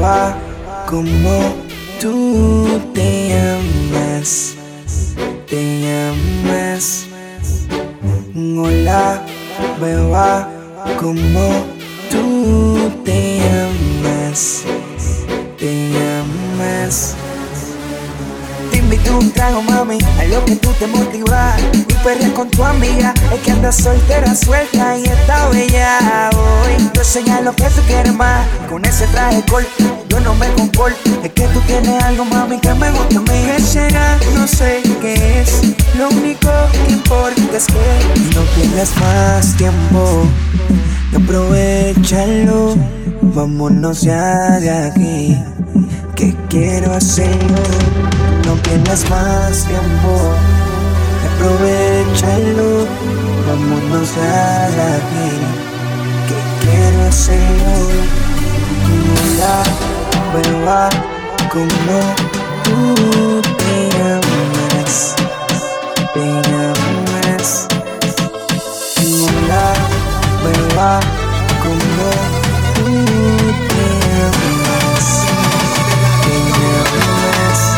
beba, como tú te llamas, te llamas. Hola, beba, como tú te llamas, te llamas. Te invito un trago, mami, a lo que tú te motivas. Y perreas con tu amiga, es que andas soltera, suelta y está bella hoy. Yo enseñar lo que tú quieres más, con ese traje corto, yo no me comporto. Es que tú tienes algo, mami, que me gusta a mí. ¿Qué será? No sé qué es, lo único que importa es que no pierdas más tiempo, aprovechalo, vámonos ya de aquí, que quiero hacerlo. No pierdas más tiempo, aprovechalo, vámonos ya de aquí, que quiero hacerlo. Hola, beba, como tú te llamas, te llamas. Hola, beba, como tú te llamas, te llamas.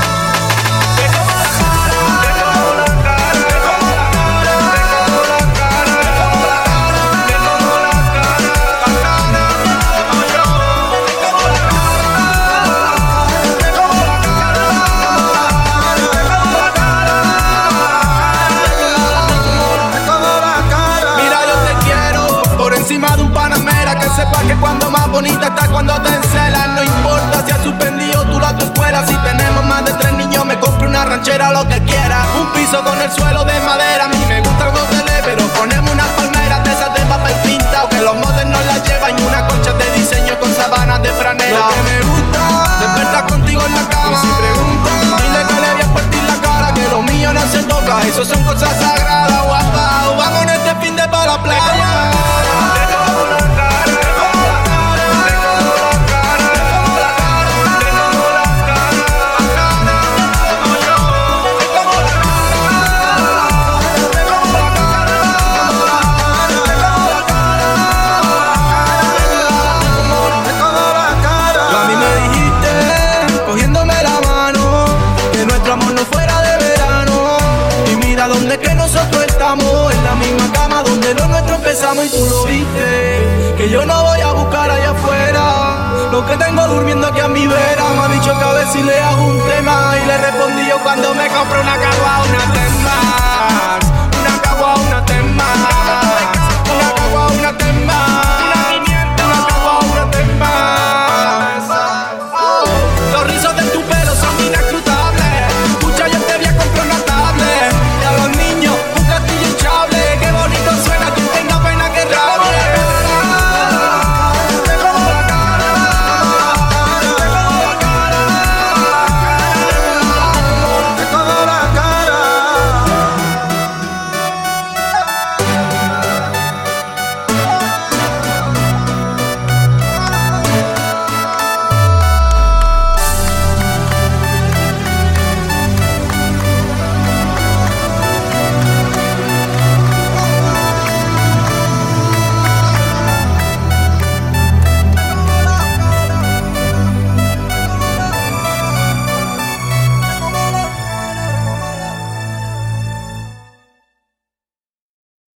Sepa que cuando más bonita está cuando te encelas. No importa si has suspendido tú la tu escuela. Si tenemos más de 3 niños me compro una ranchera, lo que quiera. Un piso con el suelo de madera. A mí me gusta algo de leve, pero ponemos unas palmeras de esas de papel pintado, que los modernos las llevan, y una concha de diseño con sabanas de franela. Lo que me gusta, despertar contigo en la cama. Y si preguntan, dile que le voy a partir la cara, que lo mío no se toca, eso son cosas sagradas, guapa. Vamos en este fin de pa' la playa. Que nosotros estamos en la misma cama donde lo nuestro empezamos, y tú lo viste, que yo no voy a buscar allá afuera lo que tengo durmiendo aquí a mi vera. Me ha dicho que a ver si le hago un tema, y le respondí yo cuando me compré una carva, una tema.